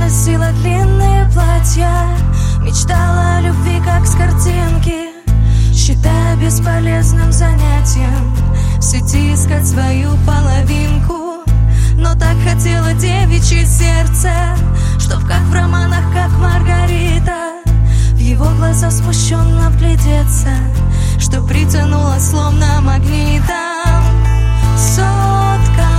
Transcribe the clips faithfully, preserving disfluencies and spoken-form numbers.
носила длинные платья, мечтала о любви, как с картинки, считая бесполезным занятием в сети искать свою половинку. Но так хотела девичье сердце, чтоб как в романах, как Маргарита, в его глаза смущенно вглядеться, что притянуло словно магнитом. Сотка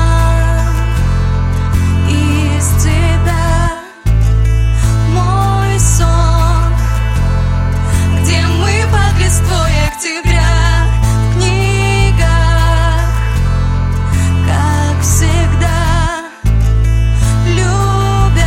из тебя, мой сон, где мы под листвой октября, в книгах, как всегда, любят.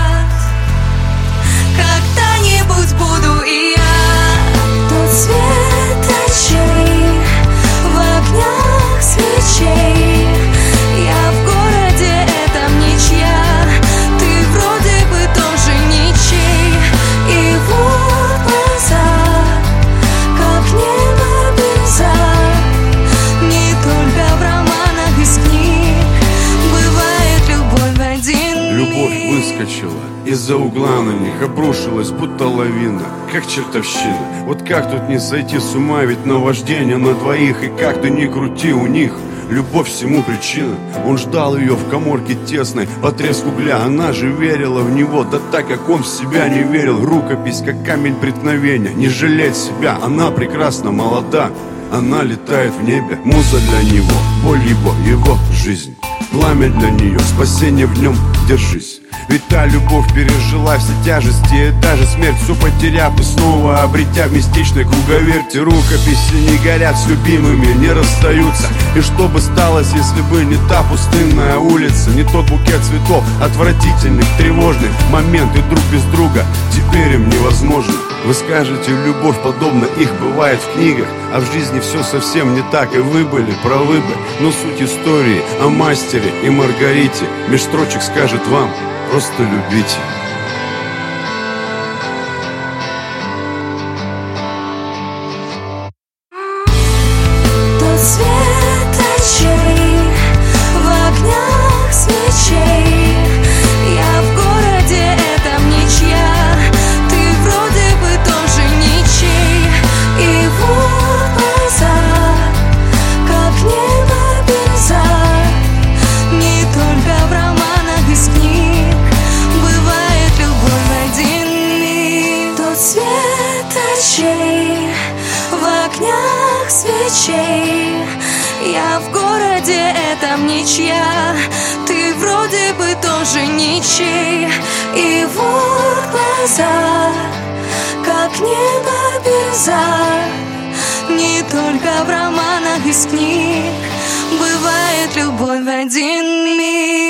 Когда-нибудь буду и я тот свет очей в огнях свечей. Я в городе этом ничья, ты вроде бы тоже ничей. И вот глаза, как небо бирюза, не только в романах из книг бывает любовь в один миг. Любовь выскочила из-за угла на них, обрушилась, будто лавина, как чертовщина. Вот как тут не сойти с ума, ведь наваждение на двоих. И как ты ни крути, у них любовь всему причина. Он ждал ее в каморке тесной, потреск угля. Она же верила в него, да так, как он в себя не верил. Рукопись, как камень преткновения, не жалеть себя. Она прекрасна, молода, она летает в небе. Муза для него, боль его, его жизнь. Пламя для нее, спасение в нем, держись. Ведь та любовь пережила все тяжести и даже смерть, все потеряв и снова обретя в мистичной круговерти. Рукописи не горят с любимыми, не расстаются. И что бы сталось, если бы не та пустынная улица, не тот букет цветов, отвратительных, тревожных моменты друг без друга теперь им невозможно. Вы скажете, любовь подобна их бывает в книгах, а в жизни все совсем не так, и вы были правы бы. Но суть истории о мастере и Маргарите меж строчек скажет вам: просто любите. Тот свет очей в огнях свечей. Я в городе этом ничья, ты вроде бы тоже ничей. И вот глаза, как небо бирюза, не только в романах из книг бывает любовь в один миг. Тот свет очей в огнях свечей. Я в городе этом ничья, ты вроде бы тоже ничей. И вот глаза, как небо бирюза, не только в романах из книг бывает любовь в один миг.